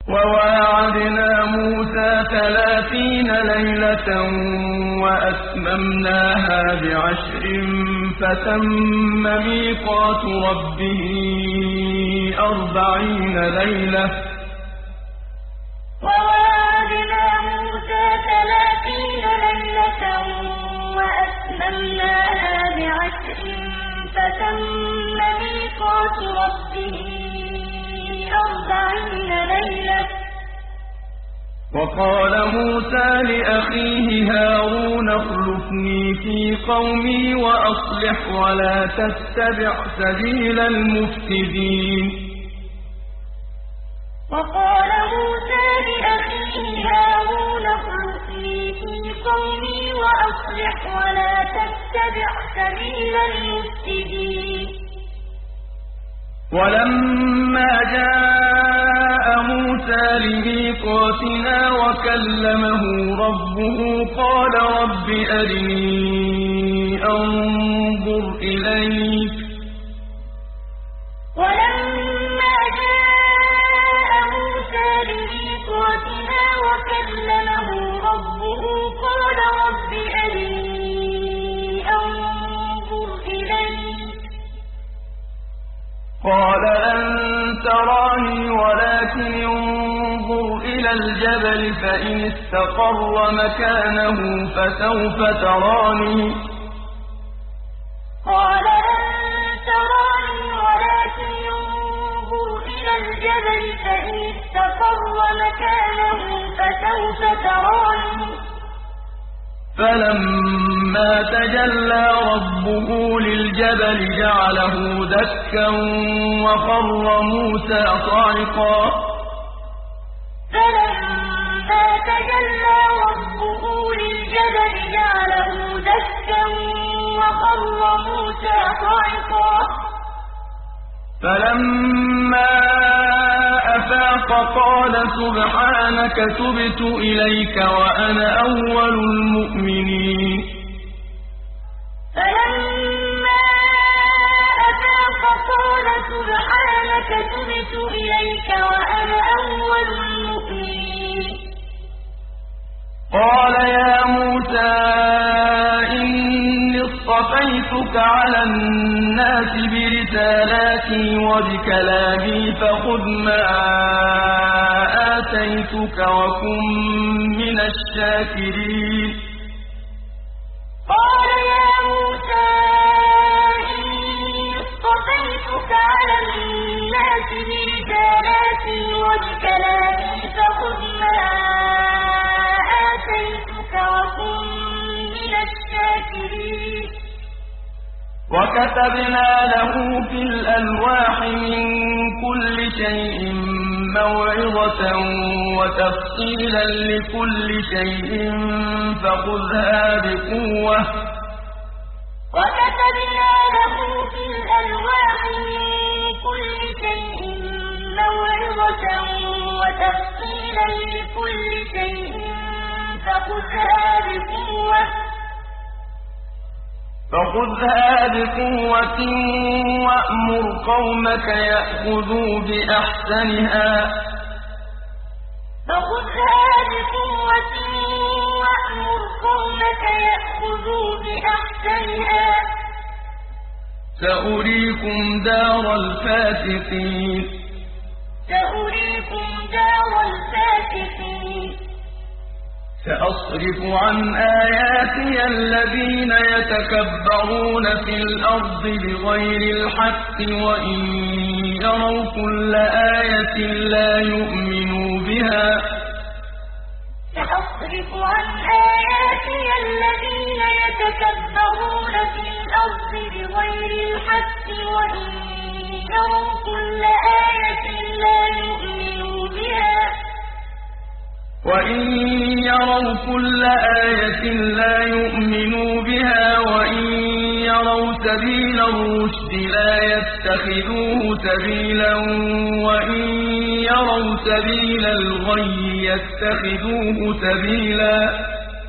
وواعدنا موسى 30 ليلة وأتممناها ب10 فتم ميقات ربه 40 ليلة وواعدنا موسى 30 ليلة وأتممناها ب10 فتم ميقات ربه 40 ليلة وقال موسى لأخيه هارون اخلفني في قومي وأصلح ولا تتبع سبيل المفسدين وقال موسى لأخيه هارون اخلفني في قومي وأصلح ولا تتبع سبيل المفسدين ولما جاء موسى لميقاتنا وكلمه ربه قال رب أرني أنظر إليك ولما جاء موسى لميقاتنا وكلمه ربه قال رب أرني أنظر إليك قال لن تراني ولكن انظر إلى الجبل فإن استقر مكانه فسوف تراني قال لن تراني ولكن انظر إلى الجبل فإن استقر مكانه فسوف تراني فلما تجلى ربه للجبل جعله دكا وخر موسى صعقا فلما تجلى ربه للجبل جعله دكا وخر موسى صعقا فلما أفاق قال سبحانك تبت إليك وأنا أول المؤمنين فلما أفاق قال سبحانك تبت إليك وأنا أول المؤمنين قال يا موسى إني اصطفيتك على الناس برسالاتي وبكلامي فخذ ما آتيتك وكن من الشاكرين قال يا موسى إني اصطفيتك على الناس برسالاتي وبكلامي فخذ ما آتيتك وكن من الشاكرين وكتبنا له في الألواح من كل شيء موعظة وتفصيلا لكل شيء فخذها بقوة وكتبنا له في الألواح من كل شيء موعظة وتفصيلا لكل شيء فخذها بقوة وأمر قومك يأخذوا بأحسنها سأريكم دار الفاسقين سأصرف عن آياتي الذين يتكبرون في الأرض بغير الحق وإن يروا كل آية لا يؤمنوا بها سأصرف عن آياتي الذين يتكبرون في الأرض بغير الحق وإن يروا كل آية لا يؤمنوا بها وإن يروا كل آية لا يؤمنوا بها وإن يروا سبيل الرشد لا يتخذوه سبيلا وإن يروا سبيل الغي يتخذوه سبيلا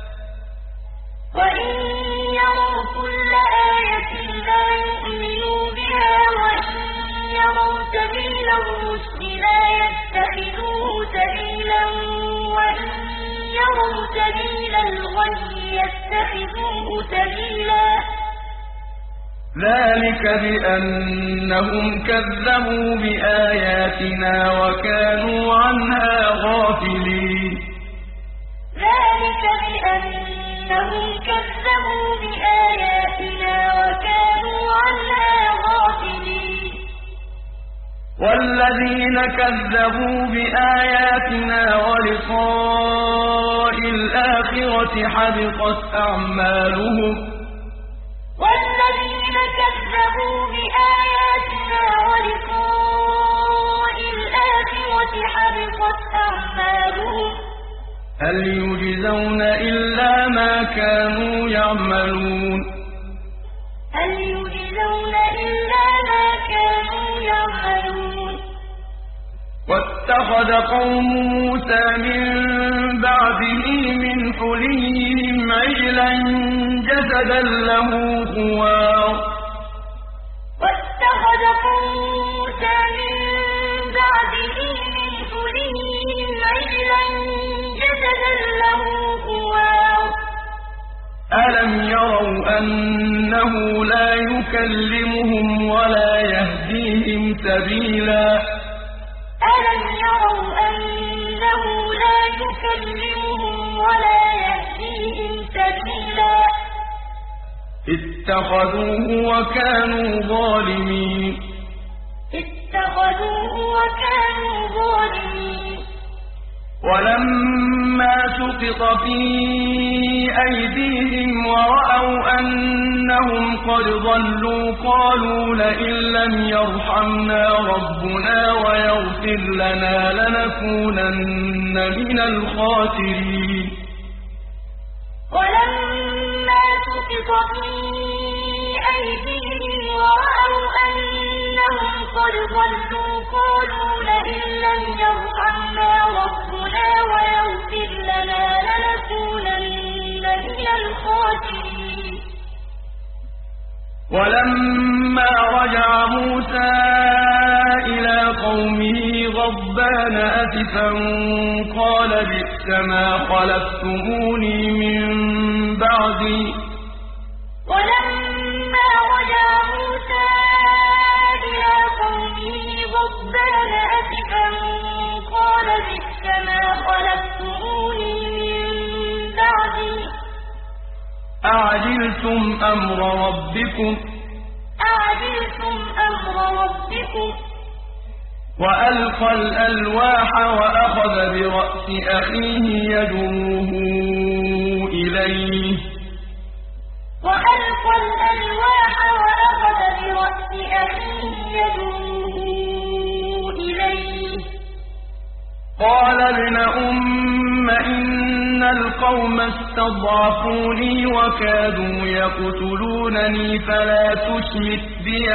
وإن يروا كل آية لا يؤمنوا بها وإن يروا سبيل الرشد لا يتخذوه سبيلا وإن يروا سبيل الغي يتخذوه سبيلا ذلك بأنهم كذبوا بآياتنا وكانوا عنها غافلين ذلك بأنهم كذبوا بآياتنا وكانوا عنها غافلين والذين كذبوا بآياتنا ولقاء الآخرة حبطت أعمالهم والذين كذبوا بآياتنا ولقاء الآخرة حبطت أعمالهم هل يجزون إلا ما كانوا يعملون هل يجزون إلا ما كانوا يعملون واتخذ قوم موسى من بعده من حليهم عجلا جسدا له خوار واتخذ قوم موسى من بعده من حليهم عجلا جسدا له خوار ألم يروا أنه لا يكلمهم ولا يهديهم سبيلا ألم يروا أنه لا يكلمهم ولا يهديهم سبيلا اتخذوه وكانوا ظالمين اتخذوه وكانوا ظالمين ولما سقط في أيديهم ورأوا أنهم قد ضلوا قالوا لئن لم يرحمنا ربنا ويغفر لنا لنكونن من الخاسرين ولما سقط في أيديهم ورأوا أنهم قد ضلوا قالوا لئن لم يرحمنا ربنا ويغفر لنا لنكونن من الخاسرين ولما رجع موسى إلى قومه غضبان أسفا قال بئس ما خلفتموني من بعدي ولما رجع موسى إلى قومه غضبان أسفا قال بئس ما خلفتموني من بعدي أعجلتم أمر ربكم وألقى الألواح وأخذ برأس أخيه يجره إليه قال ابن أم إن القوم استضعفوني وكادوا يقتلونني فلا تشمت بي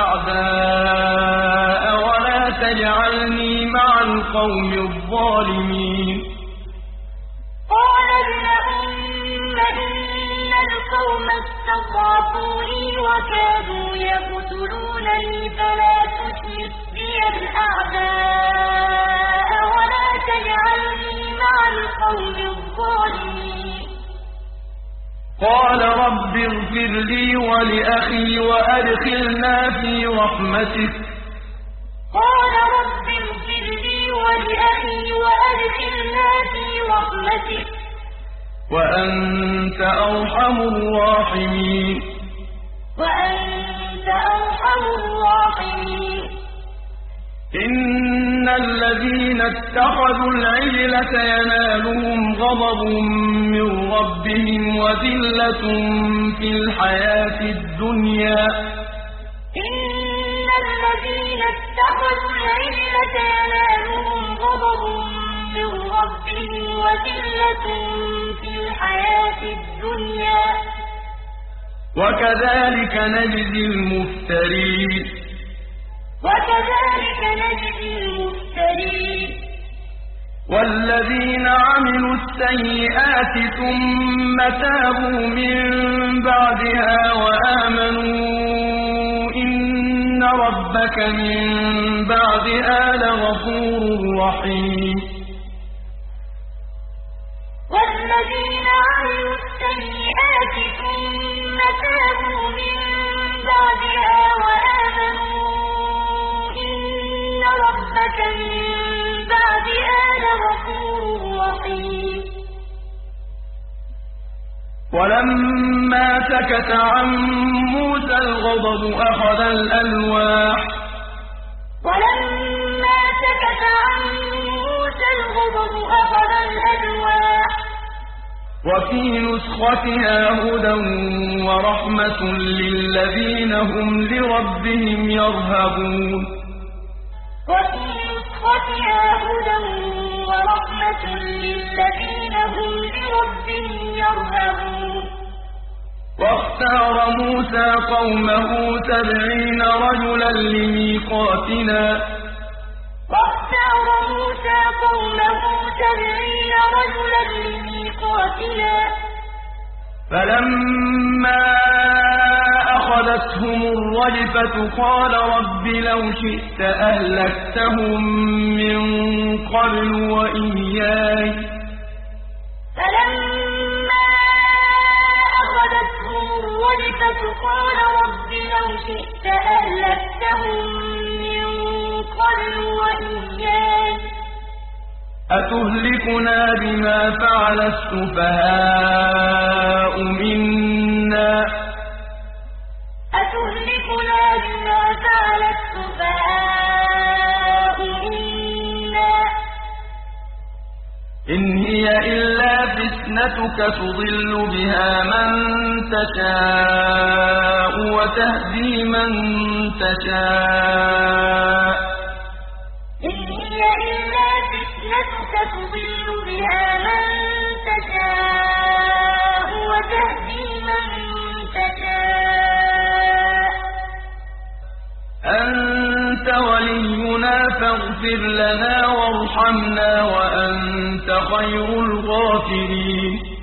الأعداء ولا تجعلني مع القوم الظالمين قال ابن أم إن القوم استضعفوني وكادوا يقتلونني فلا تشمت بي الأعداء ولا تجعلني مع القوم الظالمين قال رب اغفر لي ولأخي وأدخلنا في رحمتك قال رب اغفر لي ولأخي وأدخلنا في رحمتك وأنت أرحم الراحمين وأنت أرحم الراحمين إن الذين اتخذوا العجل سينالهم غضب من ربهم وذلة في الحياة الدنيا إن الذين اتخذوا العجل سينالهم غضب من ربهم وذلة في الحياة الدنيا وكذلك نجزي المفترين والذين عملوا السيئات ثم تابوا من بعدها وآمنوا إن ربك من بعدها لغفور رحيم والذين عملوا السيئات ثم تابوا من بعدها وآمنوا إن ربك من بعدها لغفور رحيم ولما سكت عن موسى الغضب أخذ الألواح وفي نسختها هدى ورحمة للذين هم لربهم يرهبون وفي نسختها هدى ورحمة للذين هم لربهم يرهبون واختار موسى قومه 70 رجلا لميقاتنا فلما أخذتهم الرجفة قال رب لو شئت أهلكتهم من قبل وإياي فلما أخذتهم الرجفة قال رب لو شئت أهلكتهم من قبل وإياي أتهلكنا بما فعل السفهاء منا إن هي إلا فتنتك تضل بها من تشاء وتهدي من تشاء إن هي إلا فتنتك تضل بها من تشاء وتهدي من تشاء أنت ولينا فاغفر لنا وارحمنا وأنت خير الغافرين